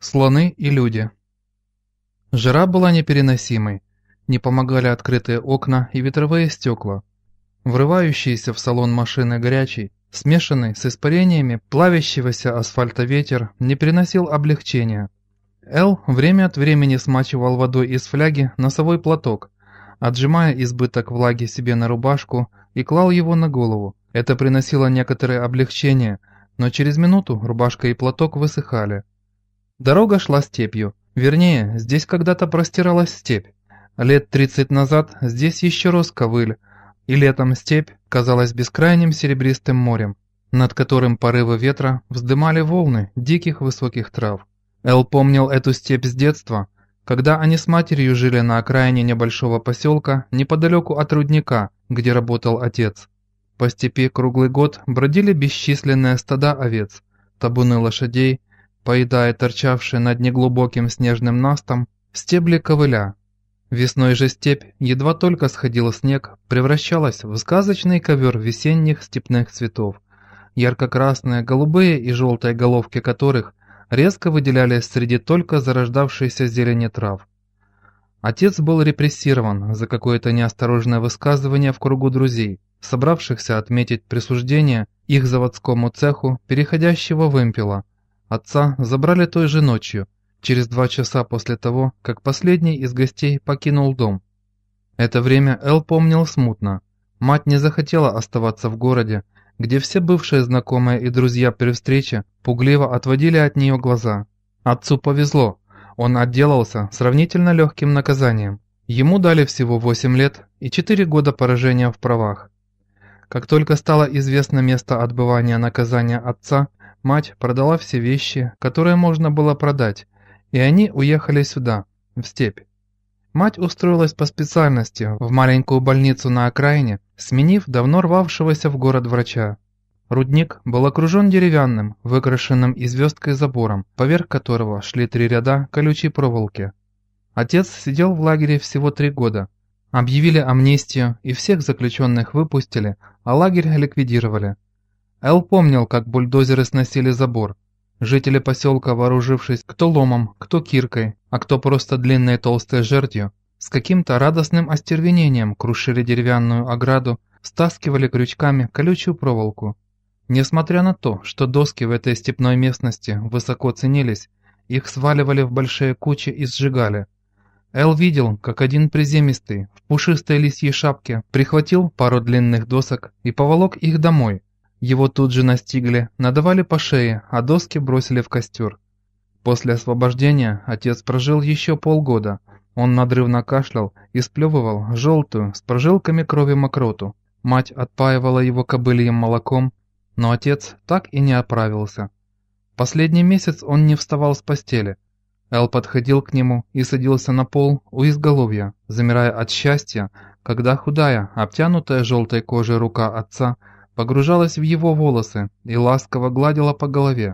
Слоны и люди. Жара была непереносимой. Не помогали открытые окна и ветровые стекла. Врывающийся в салон машины горячий, смешанный с испарениями плавящегося асфальта ветер, не приносил облегчения. Эл время от времени смачивал водой из фляги носовой платок, отжимая избыток влаги себе на рубашку и клал его на голову. Это приносило некоторое облегчение, но через минуту рубашка и платок высыхали. Дорога шла степью. Вернее, здесь когда-то простиралась степь. Лет 30 назад здесь еще рос ковыль, и летом степь казалась бескрайним серебристым морем, над которым порывы ветра вздымали волны диких высоких трав. Эл помнил эту степь с детства, когда они с матерью жили на окраине небольшого поселка неподалеку от рудника, где работал отец. По степи круглый год бродили бесчисленные стада овец, табуны лошадей, поедая торчавшие над неглубоким снежным настом стебли ковыля. Весной же степь, едва только сходил снег, превращалась в сказочный ковер весенних степных цветов, ярко-красные, голубые и желтые головки которых резко выделялись среди только зарождавшейся зелени трав. Отец был репрессирован за какое-то неосторожное высказывание в кругу друзей, собравшихся отметить присуждение их заводскому цеху переходящего вымпела. Отца забрали той же ночью, через 2 часа после того, как последний из гостей покинул дом. Это время Эл помнил смутно. Мать не захотела оставаться в городе, где все бывшие знакомые и друзья при встрече пугливо отводили от нее глаза. Отцу повезло, он отделался сравнительно легким наказанием. Ему дали всего 8 лет и 4 года поражения в правах. Как только стало известно место отбывания наказания отца, мать продала все вещи, которые можно было продать, и они уехали сюда, в степь. Мать устроилась по специальности в маленькую больницу на окраине, сменив давно рвавшегося в город врача. Рудник был окружен деревянным, выкрашенным и звездкой забором, поверх которого шли 3 ряда колючей проволоки. Отец сидел в лагере всего 3 года. Объявили амнистию, и всех заключенных выпустили, а лагерь ликвидировали. Эл помнил, как бульдозеры сносили забор. Жители поселка, вооружившись кто ломом, кто киркой, а кто просто длинной толстой жердью, с каким-то радостным остервенением крушили деревянную ограду, стаскивали крючками колючую проволоку. Несмотря на то, что доски в этой степной местности высоко ценились, их сваливали в большие кучи и сжигали. Эл видел, как один приземистый, в пушистой лисьей шапке, прихватил пару длинных досок и поволок их домой. Его тут же настигли, надавали по шее, а доски бросили в костер. После освобождения отец прожил еще полгода. Он надрывно кашлял и сплевывал желтую, с прожилками крови мокроту. Мать отпаивала его кобыльем молоком, но отец так и не оправился. Последний месяц он не вставал с постели. Эл подходил к нему и садился на пол у изголовья, замирая от счастья, когда худая, обтянутая желтой кожей рука отца погружалась в его волосы и ласково гладила по голове.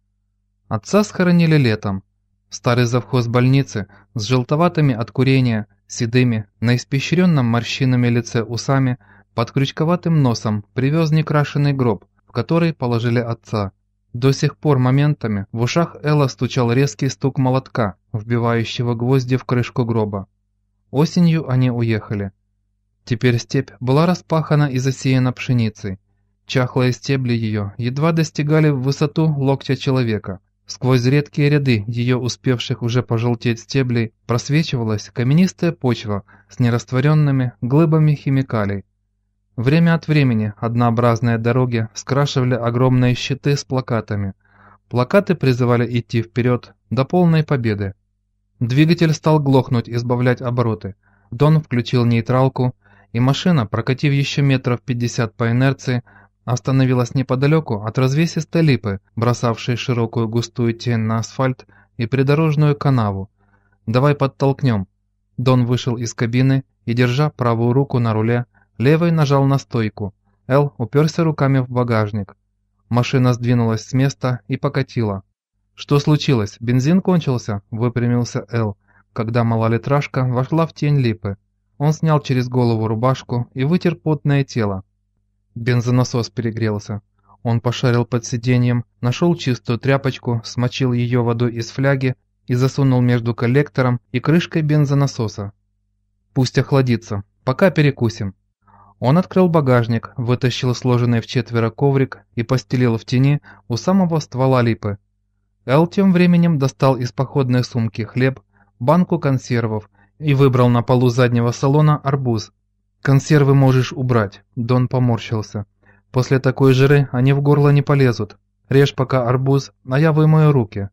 Отца схоронили летом. Старый завхоз больницы с желтоватыми от курения, седыми, на испещренном морщинами лице усами, под крючковатым носом привез некрашенный гроб, в который положили отца. До сих пор моментами в ушах Элла стучал резкий стук молотка, вбивающего гвозди в крышку гроба. Осенью они уехали. Теперь степь была распахана и засеяна пшеницей. Чахлые стебли ее едва достигали в высоту локтя человека. Сквозь редкие ряды ее успевших уже пожелтеть стеблей просвечивалась каменистая почва с нерастворенными глыбами химикалий. Время от времени однообразные дороги скрашивали огромные щиты с плакатами. Плакаты призывали идти вперед до полной победы. Двигатель стал глохнуть и сбавлять обороты. Дон включил нейтралку, и машина, прокатив еще метров 50 по инерции, остановилась неподалеку от развесистой липы, бросавшей широкую густую тень на асфальт и придорожную канаву. «Давай подтолкнем». Дон вышел из кабины и, держа правую руку на руле, левой нажал на стойку. Эл уперся руками в багажник. Машина сдвинулась с места и покатила. «Что случилось? Бензин кончился?» – выпрямился Эл, когда малолитражка вошла в тень липы. Он снял через голову рубашку и вытер потное тело. Бензонасос перегрелся. Он пошарил под сиденьем, нашел чистую тряпочку, смочил ее водой из фляги и засунул между коллектором и крышкой бензонасоса. «Пусть охладится. Пока перекусим». Он открыл багажник, вытащил сложенный в четверо коврик и постелил в тени у самого ствола липы. Эл тем временем достал из походной сумки хлеб, банку консервов и выбрал на полу заднего салона арбуз. «Консервы можешь убрать», — Дон поморщился. «После такой жиры они в горло не полезут. Режь пока арбуз, а я вымою руки».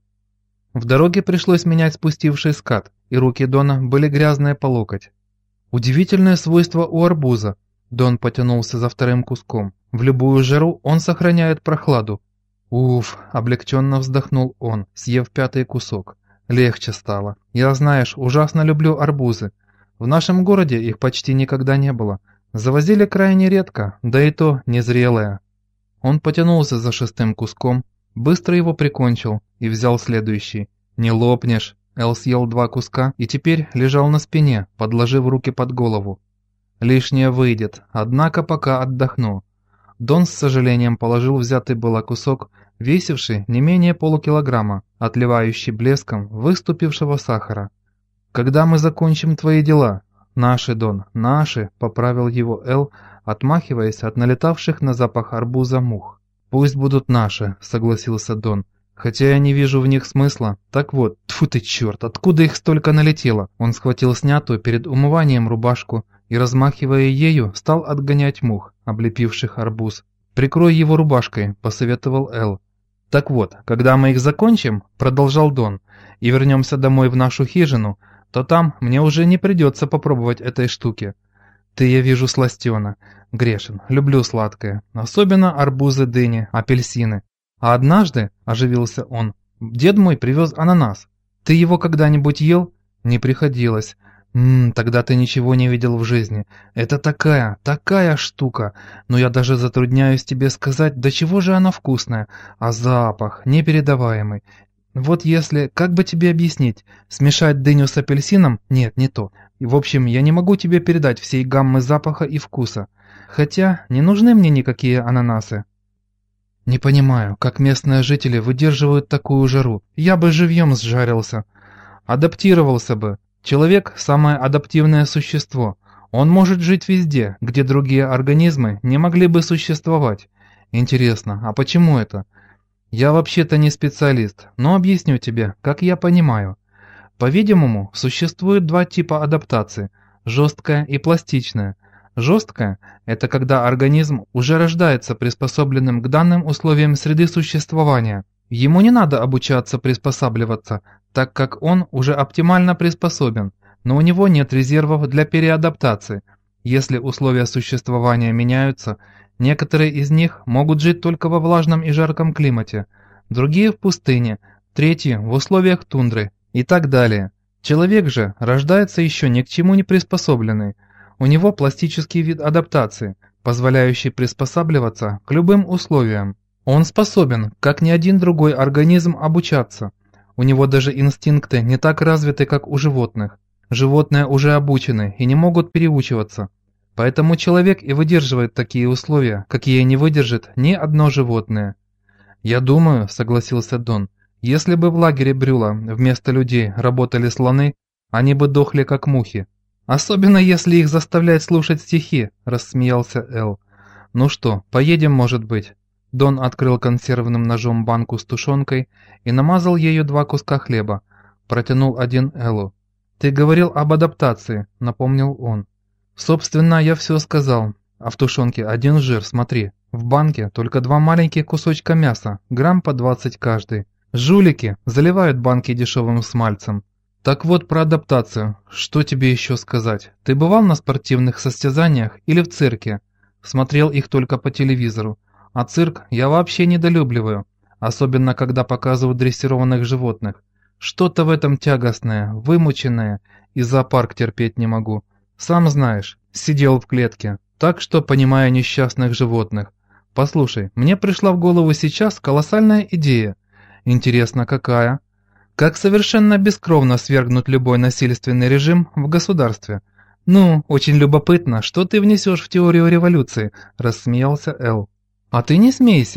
В дороге пришлось менять спустивший скат, и руки Дона были грязные по локоть. Удивительное свойство у арбуза. Дон потянулся за вторым куском. В любую жару он сохраняет прохладу. «Уф», — облегченно вздохнул он, съев пятый кусок. «Легче стало. Я, знаешь, ужасно люблю арбузы. В нашем городе их почти никогда не было. Завозили крайне редко, да и то незрелые». Он потянулся за шестым куском, быстро его прикончил и взял следующий. «Не лопнешь». Эл съел 2 куска и теперь лежал на спине, подложив руки под голову. «Лишнее выйдет, однако пока отдохну». Дон с сожалением положил взятый было кусок, весивший не менее полукилограмма, отливающий блеском выступившего сахара. «Когда мы закончим твои дела?» «Наши, Дон, наши», — поправил его Эл, отмахиваясь от налетавших на запах арбуза мух. «Пусть будут наши», — согласился Дон. «Хотя я не вижу в них смысла. Так вот, тьфу ты черт, откуда их столько налетело?» Он схватил снятую перед умыванием рубашку и, размахивая ею, стал отгонять мух, облепивших арбуз. «Прикрой его рубашкой», — посоветовал Эл. «Так вот, когда мы их закончим», — продолжал Дон, — «и вернемся домой в нашу хижину, то там мне уже не придется попробовать этой штуки. Ты, я вижу, сластена. Грешен, люблю сладкое, особенно арбузы, дыни, апельсины. А однажды, — оживился он, — дед мой привез ананас. Ты его когда-нибудь ел? Не приходилось. Тогда ты ничего не видел в жизни. Это такая штука. Но я даже затрудняюсь тебе сказать, до чего же она вкусная. А запах непередаваемый. Вот если, как бы тебе объяснить, смешать дыню с апельсином? Нет, не то. В общем, я не могу тебе передать всей гаммы запаха и вкуса. Хотя не нужны мне никакие ананасы. Не понимаю, как местные жители выдерживают такую жару. Я бы живьем сжарился. Адаптировался бы. Человек – самое адаптивное существо. Он может жить везде, где другие организмы не могли бы существовать. Интересно, а почему это? Я вообще-то не специалист, но объясню тебе, как я понимаю. По-видимому, существует 2 типа адаптации – жесткая и пластичная. Жесткая – это когда организм уже рождается приспособленным к данным условиям среды существования. Ему не надо обучаться приспосабливаться, так как он уже оптимально приспособен, но у него нет резервов для переадаптации. Если условия существования меняются, некоторые из них могут жить только во влажном и жарком климате, другие в пустыне, третьи в условиях тундры и так далее. Человек же рождается еще ни к чему не приспособленный. У него пластический вид адаптации, позволяющий приспосабливаться к любым условиям. Он способен, как ни один другой организм, обучаться. У него даже инстинкты не так развиты, как у животных. Животные уже обучены и не могут переучиваться. Поэтому человек и выдерживает такие условия, какие не выдержит ни одно животное. «Я думаю», — согласился Дон, — «если бы в лагере Брюла вместо людей работали слоны, они бы дохли как мухи». «Особенно если их заставлять слушать стихи», — рассмеялся Эл. «Ну что, поедем, может быть?» Дон открыл консервным ножом банку с тушенкой и намазал ею 2 куска хлеба. Протянул один Элу. «Ты говорил об адаптации», — напомнил он. «Собственно, я все сказал. А в тушенке 1 жир, смотри. В банке только 2 маленьких кусочка мяса, грамм по 20 каждый. Жулики заливают банки дешевым смальцем. Так вот, про адаптацию. Что тебе еще сказать? Ты бывал на спортивных состязаниях или в цирке? Смотрел их только по телевизору. А цирк я вообще недолюбливаю, особенно когда показывают дрессированных животных. Что-то в этом тягостное, вымученное, и зоопарк терпеть не могу. Сам знаешь, сидел в клетке, так что понимаю несчастных животных. Послушай, мне пришла в голову сейчас колоссальная идея. Интересно, какая? Как совершенно бескровно свергнуть любой насильственный режим в государстве. Ну, очень любопытно, что ты внесешь в теорию революции, рассмеялся Эл. А ты не смейся.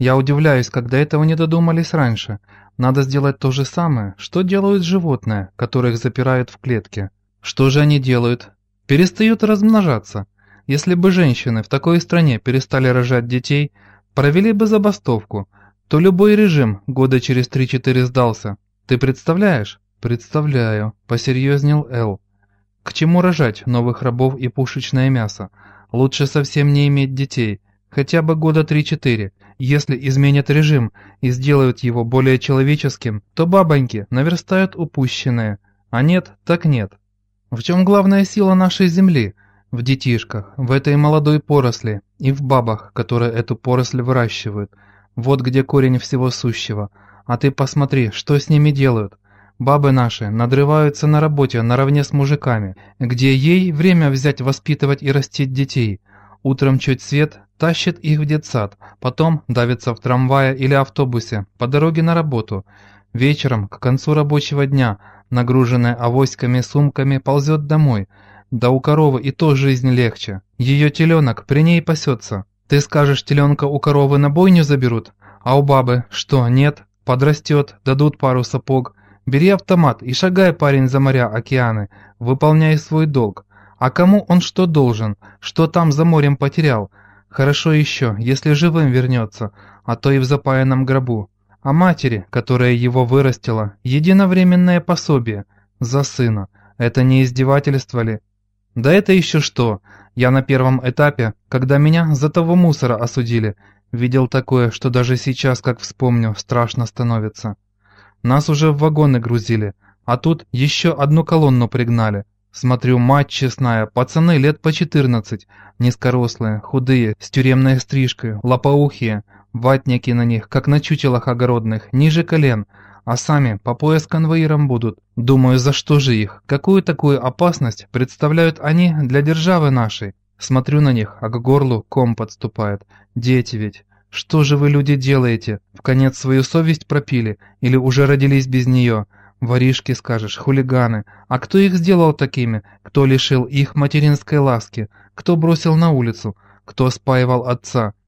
Я удивляюсь, когда этого не додумались раньше. Надо сделать то же самое, что делают животные, которых запирают в клетке. Что же они делают? Перестают размножаться. Если бы женщины в такой стране перестали рожать детей, провели бы забастовку, то любой режим года через 3-4 сдался. Ты представляешь? Представляю, посерьезнел Эл. К чему рожать новых рабов и пушечное мясо? Лучше совсем не иметь детей, хотя бы года 3-4. Если изменят режим и сделают его более человеческим, то бабоньки наверстают упущенное. А нет, так нет. В чем главная сила нашей земли? В детишках, в этой молодой поросли и в бабах, которые эту поросль выращивают. Вот где корень всего сущего. А ты посмотри, что с ними делают. Бабы наши надрываются на работе наравне с мужиками, где ей время взять воспитывать и растить детей. Утром чуть свет, тащит их в детсад, потом давится в трамвае или автобусе по дороге на работу. Вечером, к концу рабочего дня, нагруженная авоськами сумками, ползет домой. Да у коровы и то жизнь легче. Ее теленок при ней пасется. Ты скажешь, теленка у коровы на бойню заберут? А у бабы что, нет? Подрастет, дадут пару сапог. Бери автомат и шагай, парень, за моря, океаны. Выполняй свой долг. А кому он что должен? Что там за морем потерял? Хорошо еще, если живым вернется, а то и в запаянном гробу. А матери, которая его вырастила, единовременное пособие за сына. Это не издевательство ли? Да это еще что? Я на первом этапе, когда меня за того мусора осудили, видел такое, что даже сейчас, как вспомню, страшно становится. Нас уже в вагоны грузили, а тут еще одну колонну пригнали. Смотрю, мать честная, пацаны лет по 14, низкорослые, худые, с тюремной стрижкой, лопоухие, ватники на них, как на чучелах огородных, ниже колен, а сами по пояс конвоиром будут. Думаю, за что же их? Какую такую опасность представляют они для державы нашей? Смотрю на них, а к горлу ком подступает. Дети ведь. Что же вы, люди, делаете? Вконец свою совесть пропили? Или уже родились без нее? Воришки, скажешь, хулиганы. А кто их сделал такими? Кто лишил их материнской ласки? Кто бросил на улицу? Кто спаивал отца?